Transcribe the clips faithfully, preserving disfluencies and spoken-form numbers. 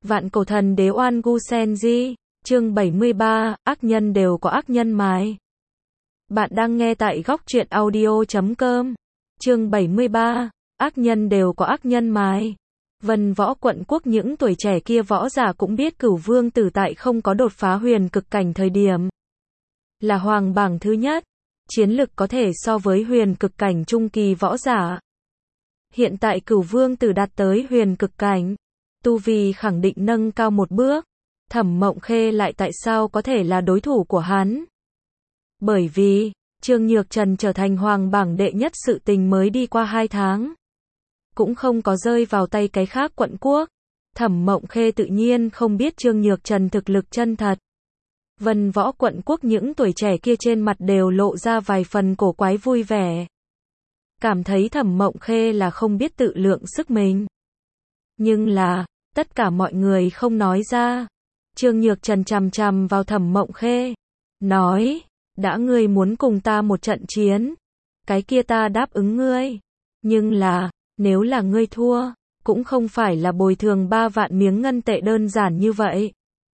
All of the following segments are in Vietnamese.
Vạn cổ thần đế oan gu sen di, chương bảy mươi ba, ác nhân đều có ác nhân mài. Bạn đang nghe tại góc truyện audio chấm com. Chương bảy mươi ba, ác nhân đều có ác nhân mài. Vân Võ quận quốc những tuổi trẻ kia võ giả cũng biết Cửu Vương Tử tại không có đột phá huyền cực cảnh thời điểm là hoàng bảng thứ nhất, chiến lực có thể so với huyền cực cảnh trung kỳ võ giả. Hiện tại Cửu Vương Tử đạt tới huyền cực cảnh, tu vi khẳng định nâng cao một bước. Thẩm Mộng Khê lại tại sao có thể là đối thủ của hắn? Bởi vì Trương Nhược Trần trở thành hoàng bảng đệ nhất sự tình mới đi qua hai tháng, cũng không có rơi vào tay cái khác quận quốc. Thẩm Mộng Khê tự nhiên không biết Trương Nhược Trần thực lực chân thật. Vân Võ quận quốc những tuổi trẻ kia trên mặt đều lộ ra vài phần cổ quái vui vẻ, cảm thấy Thẩm Mộng Khê là không biết tự lượng sức mình. Nhưng là, tất cả mọi người không nói ra. Trương Nhược Trần chằm chằm vào Thẩm Mộng Khê, nói, đã ngươi muốn cùng ta một trận chiến, cái kia ta đáp ứng ngươi. Nhưng là, nếu là ngươi thua, cũng không phải là bồi thường ba vạn miếng ngân tệ đơn giản như vậy,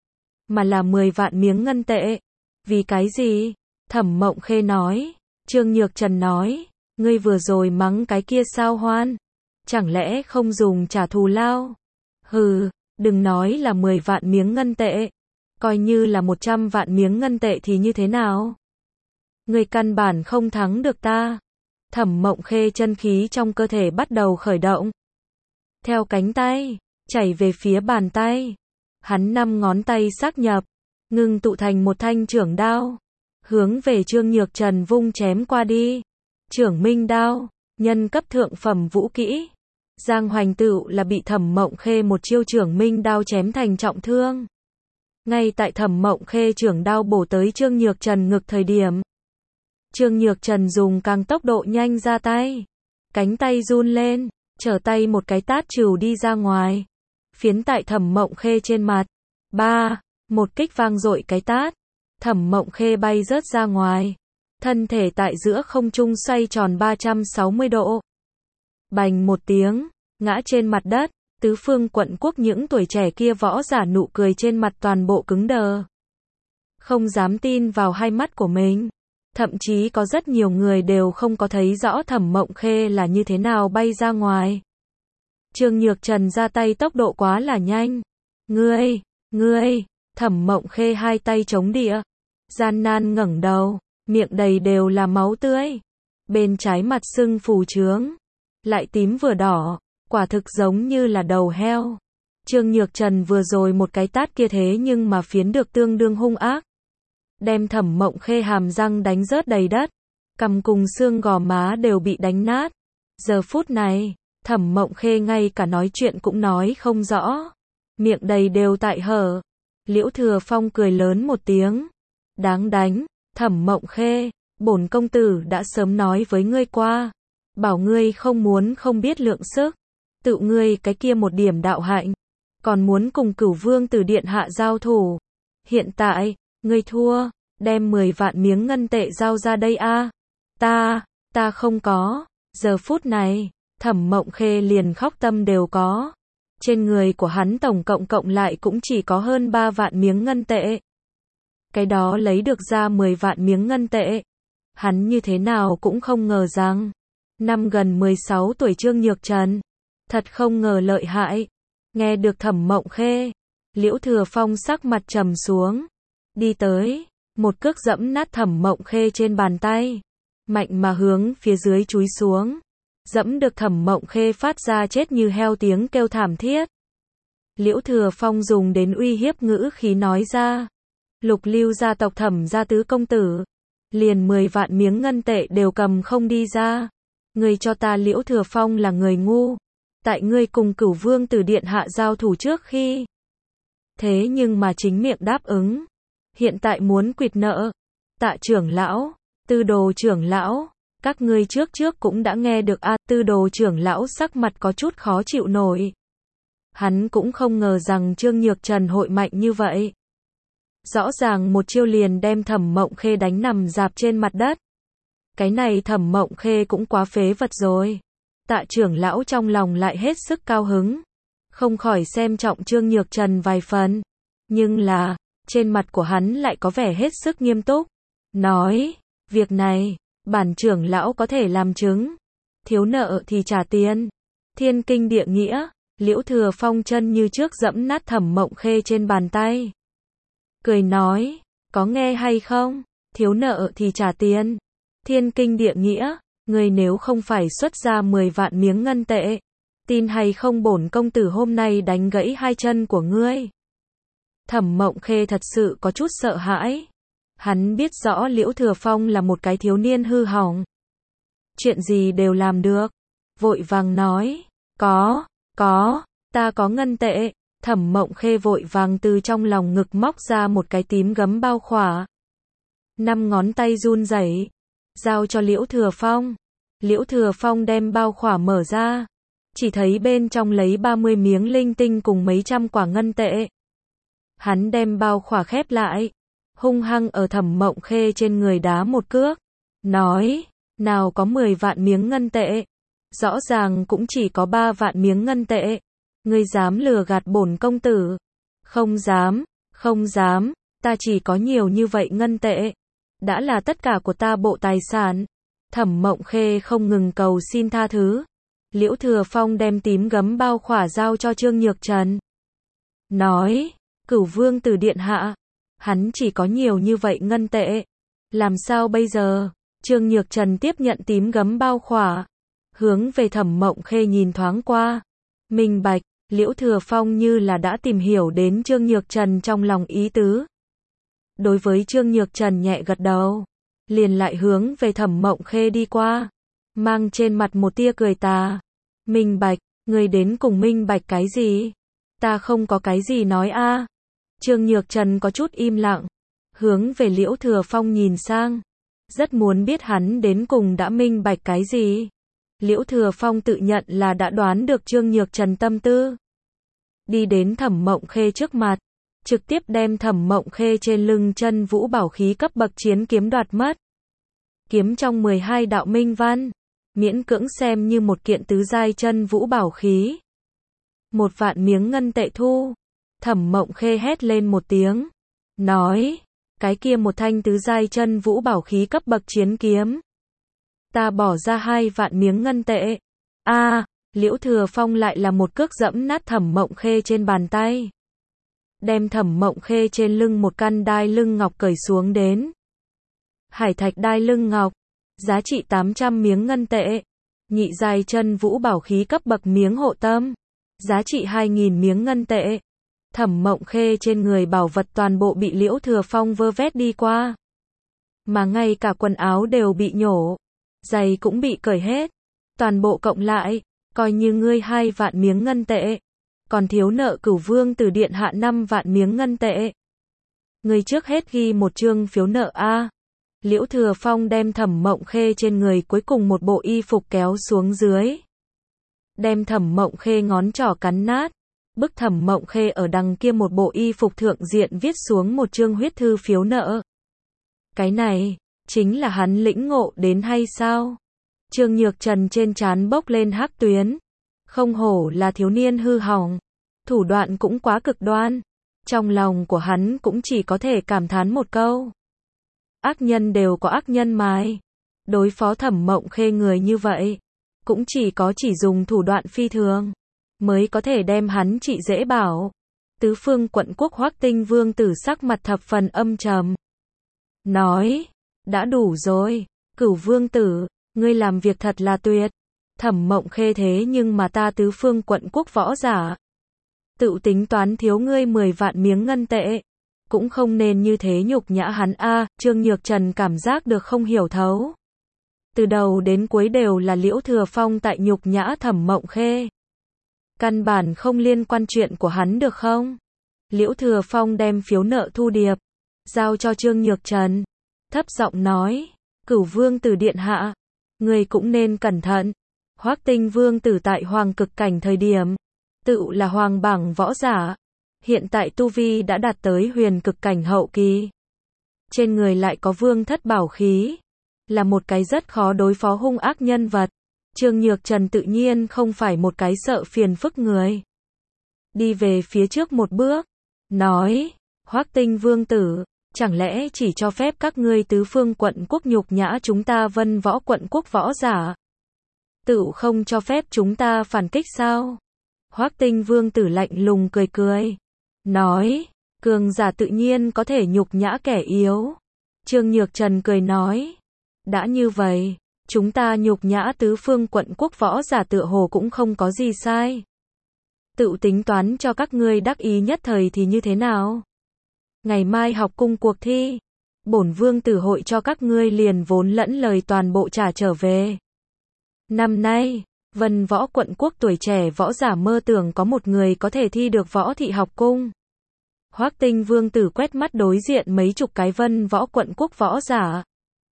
mà là mười vạn miếng ngân tệ. Vì cái gì? Thẩm Mộng Khê nói. Trương Nhược Trần nói, ngươi vừa rồi mắng cái kia sao Hoan? Chẳng lẽ không dùng trả thù lao? Hừ, đừng nói là mười vạn miếng ngân tệ, coi như là một trăm vạn miếng ngân tệ thì như thế nào? Ngươi căn bản không thắng được ta. Thẩm Mộng Khê chân khí trong cơ thể bắt đầu khởi động, theo cánh tay chảy về phía bàn tay. Hắn năm ngón tay xác nhập, ngưng tụ thành một thanh chưởng đao, hướng về Trương Nhược Trần vung chém qua đi. Chưởng Minh đao, nhân cấp thượng phẩm vũ kỹ. Giang Hoành Tựu là bị Thẩm Mộng Khê một chiêu chưởng Minh đao chém thành trọng thương. Ngay tại Thẩm Mộng Khê chưởng đao bổ tới Trương Nhược Trần ngực thời điểm, Trương Nhược Trần dùng càng tốc độ nhanh ra tay, cánh tay run lên, trở tay một cái tát trừu đi ra ngoài, phiến tại Thẩm Mộng Khê trên mặt. Ba, một kích vang dội cái tát, Thẩm Mộng Khê bay rớt ra ngoài, thân thể tại giữa không trung xoay tròn ba trăm sáu mươi độ. Bành một tiếng, ngã trên mặt đất. Tứ phương quận quốc những tuổi trẻ kia võ giả nụ cười trên mặt toàn bộ cứng đờ, không dám tin vào hai mắt của mình. Thậm chí có rất nhiều người đều không có thấy rõ Thẩm Mộng Khê là như thế nào bay ra ngoài. Trương Nhược Trần ra tay tốc độ quá là nhanh. Ngươi, ngươi, Thẩm Mộng Khê hai tay chống địa, gian nan ngẩng đầu, miệng đầy đều là máu tươi. Bên trái mặt sưng phù trướng, lại tím vừa đỏ, quả thực giống như là đầu heo. Trương Nhược Trần vừa rồi một cái tát kia thế nhưng mà phiến được tương đương hung ác, đem Thẩm Mộng Khê hàm răng đánh rớt đầy đất, cằm cùng xương gò má đều bị đánh nát. Giờ phút này, Thẩm Mộng Khê ngay cả nói chuyện cũng nói không rõ, miệng đầy đều tại hở. Liễu Thừa Phong cười lớn một tiếng, đáng đánh, Thẩm Mộng Khê, bổn công tử đã sớm nói với ngươi qua, bảo ngươi không muốn không biết lượng sức, tự ngươi cái kia một điểm đạo hạnh, còn muốn cùng Cửu Vương Tử điện hạ giao thủ. Hiện tại, ngươi thua, đem mười vạn miếng ngân tệ giao ra đây a. Ta, ta không có. Giờ phút này, Thẩm Mộng Khê liền khóc tâm đều có. Trên người của hắn tổng cộng cộng lại cũng chỉ có hơn ba vạn miếng ngân tệ. Cái đó lấy được ra mười vạn miếng ngân tệ. Hắn như thế nào cũng không ngờ rằng, năm gần mười sáu tuổi Trương Nhược Trần, thật không ngờ lợi hại. Nghe được Thẩm Mộng Khê, Liễu Thừa Phong sắc mặt trầm xuống, đi tới, một cước dẫm nát Thẩm Mộng Khê trên bàn tay, mạnh mà hướng phía dưới chúi xuống, dẫm được Thẩm Mộng Khê phát ra chết như heo tiếng kêu thảm thiết. Liễu Thừa Phong dùng đến uy hiếp ngữ khí nói ra, Lục Lưu gia tộc Thẩm gia tứ công tử, liền mười vạn miếng ngân tệ đều cầm không đi ra. Ngươi cho ta Liễu Thừa Phong là người ngu, tại ngươi cùng Cửu Vương Tử điện hạ giao thủ trước khi, thế nhưng mà chính miệng đáp ứng, hiện tại muốn quỵt nợ. Tạ trưởng lão, Tư Đồ trưởng lão, các ngươi trước trước cũng đã nghe được a. À, Tư Đồ trưởng lão sắc mặt có chút khó chịu nổi. Hắn cũng không ngờ rằng Trương Nhược Trần hội mạnh như vậy. Rõ ràng một chiêu liền đem Thẩm Mộng Khê đánh nằm dạp trên mặt đất. Cái này Thẩm Mộng Khê cũng quá phế vật rồi. Tạ trưởng lão trong lòng lại hết sức cao hứng. không khỏi xem trọng Trương Nhược Trần vài phần. Nhưng là, trên mặt của hắn lại có vẻ hết sức nghiêm túc. Nói, việc này, bản trưởng lão có thể làm chứng. Thiếu nợ thì trả tiền. Thiên kinh địa nghĩa, Liễu Thừa Phong chân như trước dẫm nát Thẩm Mộng Khê trên bàn tay. Cười nói, có nghe hay không? Thiếu nợ thì trả tiền. Thiên kinh địa nghĩa, người nếu không phải xuất ra mười vạn miếng ngân tệ, tin hay không bổn công tử hôm nay đánh gãy hai chân của ngươi. Thẩm Mộng Khê thật sự có chút sợ hãi. Hắn biết rõ Liễu Thừa Phong là một cái thiếu niên hư hỏng. Chuyện gì đều làm được. Vội vàng nói, có, có, ta có ngân tệ. Thẩm Mộng Khê vội vàng từ trong lòng ngực móc ra một cái tím gấm bao khỏa. Năm ngón tay run rẩy, giao cho Liễu Thừa Phong. Liễu Thừa Phong đem bao khỏa mở ra. Chỉ thấy bên trong lấy ba mươi miếng linh tinh cùng mấy trăm quả ngân tệ. Hắn đem bao khỏa khép lại, hung hăng ở Thẩm Mộng Khê trên người đá một cước. Nói, nào có mười vạn miếng ngân tệ. Rõ ràng cũng chỉ có ba vạn miếng ngân tệ. Ngươi dám lừa gạt bổn công tử? Không dám, không dám, ta chỉ có nhiều như vậy ngân tệ. Đã là tất cả của ta bộ tài sản. Thẩm Mộng Khê không ngừng cầu xin tha thứ. Liễu Thừa Phong đem tím gấm bao khỏa giao cho Trương Nhược Trần. Nói, Cửu Vương Tử điện hạ, hắn chỉ có nhiều như vậy ngân tệ. Làm sao bây giờ? Trương Nhược Trần tiếp nhận tím gấm bao khỏa, hướng về Thẩm Mộng Khê nhìn thoáng qua. Minh bạch, Liễu Thừa Phong như là đã tìm hiểu đến Trương Nhược Trần trong lòng ý tứ. Đối với Trương Nhược Trần nhẹ gật đầu, liền lại hướng về Thẩm Mộng Khê đi qua, mang trên mặt một tia cười tà. Minh bạch, người đến cùng minh bạch cái gì? Ta không có cái gì nói a. Trương Nhược Trần có chút im lặng, hướng về Liễu Thừa Phong nhìn sang, rất muốn biết hắn đến cùng đã minh bạch cái gì. Liễu Thừa Phong tự nhận là đã đoán được Trương Nhược Trần tâm tư. Đi đến Thẩm Mộng Khê trước mặt, trực tiếp đem Thẩm Mộng Khê trên lưng chân vũ bảo khí cấp bậc chiến kiếm đoạt mất. Kiếm trong mười hai đạo minh văn, miễn cưỡng xem như một kiện tứ giai chân vũ bảo khí. Một vạn miếng ngân tệ thu. Thẩm Mộng Khê hét lên một tiếng, nói, cái kia một thanh tứ giai chân vũ bảo khí cấp bậc chiến kiếm. Ta bỏ ra hai vạn miếng ngân tệ. A, à, Liễu Thừa Phong lại là một cước dẫm nát Thẩm Mộng Khê trên bàn tay. Đem Thẩm Mộng Khê trên lưng một căn đai lưng ngọc cởi xuống đến. Hải thạch đai lưng ngọc, giá trị tám trăm miếng ngân tệ. Nhị giai chân vũ bảo khí cấp bậc miếng hộ tâm, giá trị hai nghìn miếng ngân tệ. Thẩm Mộng Khê trên người bảo vật toàn bộ bị Liễu Thừa Phong vơ vét đi qua. Mà ngay cả quần áo đều bị nhổ, giày cũng bị cởi hết. Toàn bộ cộng lại, coi như ngươi hai vạn miếng ngân tệ. Còn thiếu nợ Cửu Vương Tử điện hạ năm vạn miếng ngân tệ. Ngươi trước hết ghi một chương phiếu nợ a. Liễu Thừa Phong đem Thẩm Mộng Khê trên người cuối cùng một bộ y phục kéo xuống dưới. Đem Thẩm Mộng Khê ngón trỏ cắn nát. Bức Thẩm Mộng Khê ở đằng kia một bộ y phục thượng diện viết xuống một chương huyết thư phiếu nợ. Cái này, chính là hắn lĩnh ngộ đến hay sao? Trương Nhược Trần trên trán bốc lên hắc tuyến. Không hổ là thiếu niên hư hỏng. Thủ đoạn cũng quá cực đoan. Trong lòng của hắn cũng chỉ có thể cảm thán một câu. Ác nhân đều có ác nhân mài. Đối phó Thẩm Mộng Khê người như vậy, cũng chỉ có chỉ dùng thủ đoạn phi thường, mới có thể đem hắn trị dễ bảo. Tứ phương quận quốc Hoắc Tinh Vương Tử sắc mặt thập phần âm trầm. Nói, đã đủ rồi, Cửu Vương Tử, ngươi làm việc thật là tuyệt. Thẩm Mộng Khê thế nhưng mà ta tứ phương quận quốc võ giả. Tự tính toán thiếu ngươi mười vạn miếng ngân tệ. Cũng không nên như thế nhục nhã hắn a. À, Trương Nhược Trần cảm giác được không hiểu thấu. Từ đầu đến cuối đều là Liễu Thừa Phong tại nhục nhã Thẩm Mộng Khê. Căn bản không liên quan chuyện của hắn được không? Liễu Thừa Phong đem phiếu nợ thu điệp, giao cho Trương Nhược Trần. Thấp giọng nói, Cửu Vương Tử điện hạ, người cũng nên cẩn thận. Hoắc Tinh Vương Tử tại hoàng cực cảnh thời điểm, tự là hoàng bảng võ giả. Hiện tại tu vi đã đạt tới huyền cực cảnh hậu kỳ. Trên người lại có vương thất bảo khí. Là một cái rất khó đối phó hung ác nhân vật. Trương Nhược Trần tự nhiên không phải một cái sợ phiền phức người. đi về phía trước một bước, nói, Hoắc Tinh vương tử, chẳng lẽ chỉ cho phép các ngươi tứ phương quận quốc nhục nhã chúng ta Vân Võ quận quốc võ giả? Tự không cho phép chúng ta phản kích sao? Hoắc Tinh vương tử lạnh lùng cười cười, nói, cường giả tự nhiên có thể nhục nhã kẻ yếu. Trương Nhược Trần cười nói, đã như vậy, chúng ta nhục nhã tứ phương quận quốc võ giả tựa hồ cũng không có gì sai. Tự tính toán cho các ngươi đắc ý nhất thời thì như thế nào? Ngày mai học cung cuộc thi, bổn vương tử hội cho các ngươi liền vốn lẫn lời toàn bộ trả trở về. Năm nay, Vân Võ quận quốc tuổi trẻ võ giả mơ tưởng có một người có thể thi được võ thị học cung. Hoắc Tinh vương tử quét mắt đối diện mấy chục cái Vân Võ quận quốc võ giả.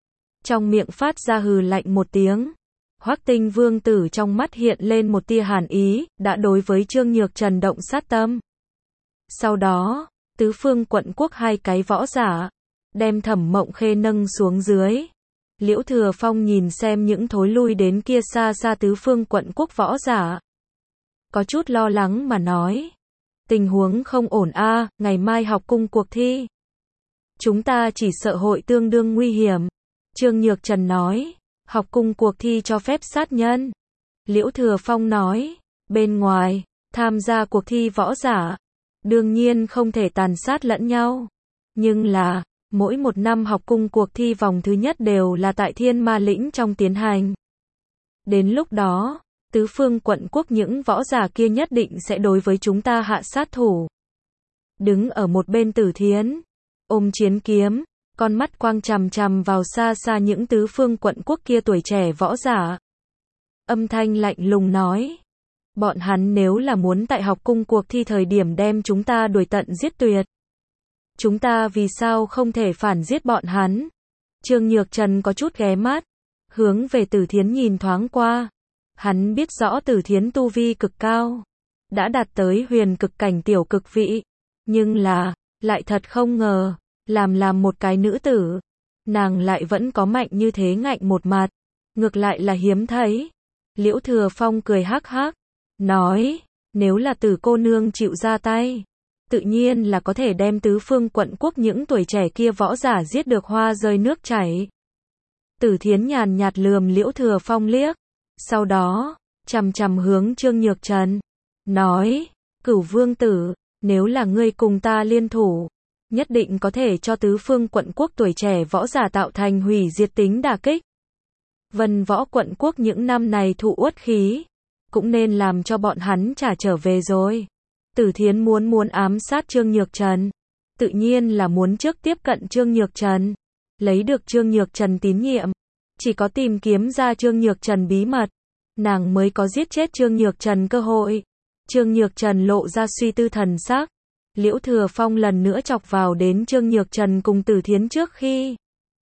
Trong miệng phát ra hừ lạnh một tiếng. Hoắc Tinh vương tử trong mắt hiện lên một tia hàn ý, đã đối với Trương Nhược Trần động sát tâm. Sau đó, tứ phương quận quốc hai cái võ giả, đem Thẩm Mộng Khê nâng xuống dưới. Liễu Thừa Phong nhìn xem những thối lui đến kia xa xa tứ phương quận quốc võ giả. Có chút lo lắng mà nói. Tình huống không ổn a, à, ngày mai học cung cuộc thi. Chúng ta chỉ sợ hội tương đương nguy hiểm. Trương Nhược Trần nói, học cung cuộc thi cho phép sát nhân. Liễu Thừa Phong nói, bên ngoài, tham gia cuộc thi võ giả, đương nhiên không thể tàn sát lẫn nhau. Nhưng là, mỗi một năm học cung cuộc thi vòng thứ nhất đều là tại Thiên Ma Lĩnh trong tiến hành. Đến lúc đó, tứ phương quận quốc những võ giả kia nhất định sẽ đối với chúng ta hạ sát thủ. Đứng ở một bên Tử Thiến, ôm chiến kiếm, con mắt quang chằm chằm vào xa xa những tứ phương quận quốc kia tuổi trẻ võ giả. Âm thanh lạnh lùng nói, bọn hắn nếu là muốn tại học cung cuộc thi thời điểm đem chúng ta đuổi tận giết tuyệt, chúng ta vì sao không thể phản giết bọn hắn? Trương Nhược Trần có chút ghé mắt, hướng về Tử Thiến nhìn thoáng qua. Hắn biết rõ Tử Thiến tu vi cực cao, đã đạt tới huyền cực cảnh tiểu cực vị, nhưng là, lại thật không ngờ, làm làm một cái nữ tử, nàng lại vẫn có mạnh như thế ngạnh một mặt, ngược lại là hiếm thấy. Liễu Thừa Phong cười hắc hắc, nói, nếu là Tử cô nương chịu ra tay, tự nhiên là có thể đem tứ phương quận quốc những tuổi trẻ kia võ giả giết được hoa rơi nước chảy. Tử Thiến nhàn nhạt lườm Liễu Thừa Phong liếc, sau đó, chằm chằm hướng Trương Nhược Trần, nói, Cửu vương tử, nếu là ngươi cùng ta liên thủ, nhất định có thể cho tứ phương quận quốc tuổi trẻ võ giả tạo thành hủy diệt tính đả kích. Vân Võ quận quốc những năm này thụ uất khí, cũng nên làm cho bọn hắn trả trở về rồi. Tử Thiến muốn muốn ám sát Trương Nhược Trần, tự nhiên là muốn trước tiếp cận Trương Nhược Trần, lấy được Trương Nhược Trần tín nhiệm. Chỉ có tìm kiếm ra Trương Nhược Trần bí mật, nàng mới có giết chết Trương Nhược Trần cơ hội. Trương Nhược Trần lộ ra suy tư thần sắc. Liễu Thừa Phong lần nữa chọc vào đến Trương Nhược Trần cùng Tử Thiến trước khi.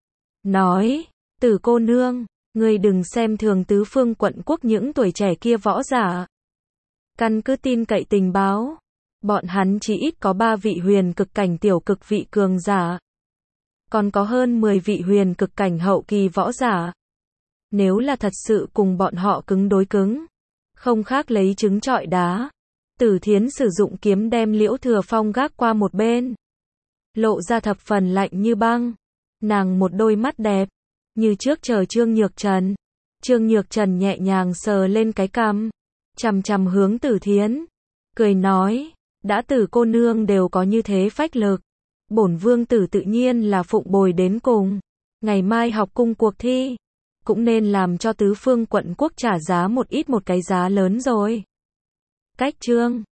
Nói, Tử cô nương, ngươi đừng xem thường tứ phương quận quốc những tuổi trẻ kia võ giả. Căn cứ tin cậy tình báo, bọn hắn chỉ ít có ba vị huyền cực cảnh tiểu cực vị cường giả. Còn có hơn mười vị huyền cực cảnh hậu kỳ võ giả. Nếu là thật sự cùng bọn họ cứng đối cứng, không khác lấy trứng trọi đá. Tử Thiến sử dụng kiếm đem Liễu Thừa Phong gác qua một bên, lộ ra thập phần lạnh như băng. Nàng một đôi mắt đẹp, như trước chờ Trương Nhược Trần. Trương Nhược Trần nhẹ nhàng sờ lên cái cằm, chằm chằm hướng Tử Thiến, cười nói, đã Tử cô nương đều có như thế phách lực, bổn vương tử tự nhiên là phụng bồi đến cùng. Ngày mai học cung cuộc thi, cũng nên làm cho tứ phương quận quốc trả giá một ít một cái giá lớn rồi. Cách chương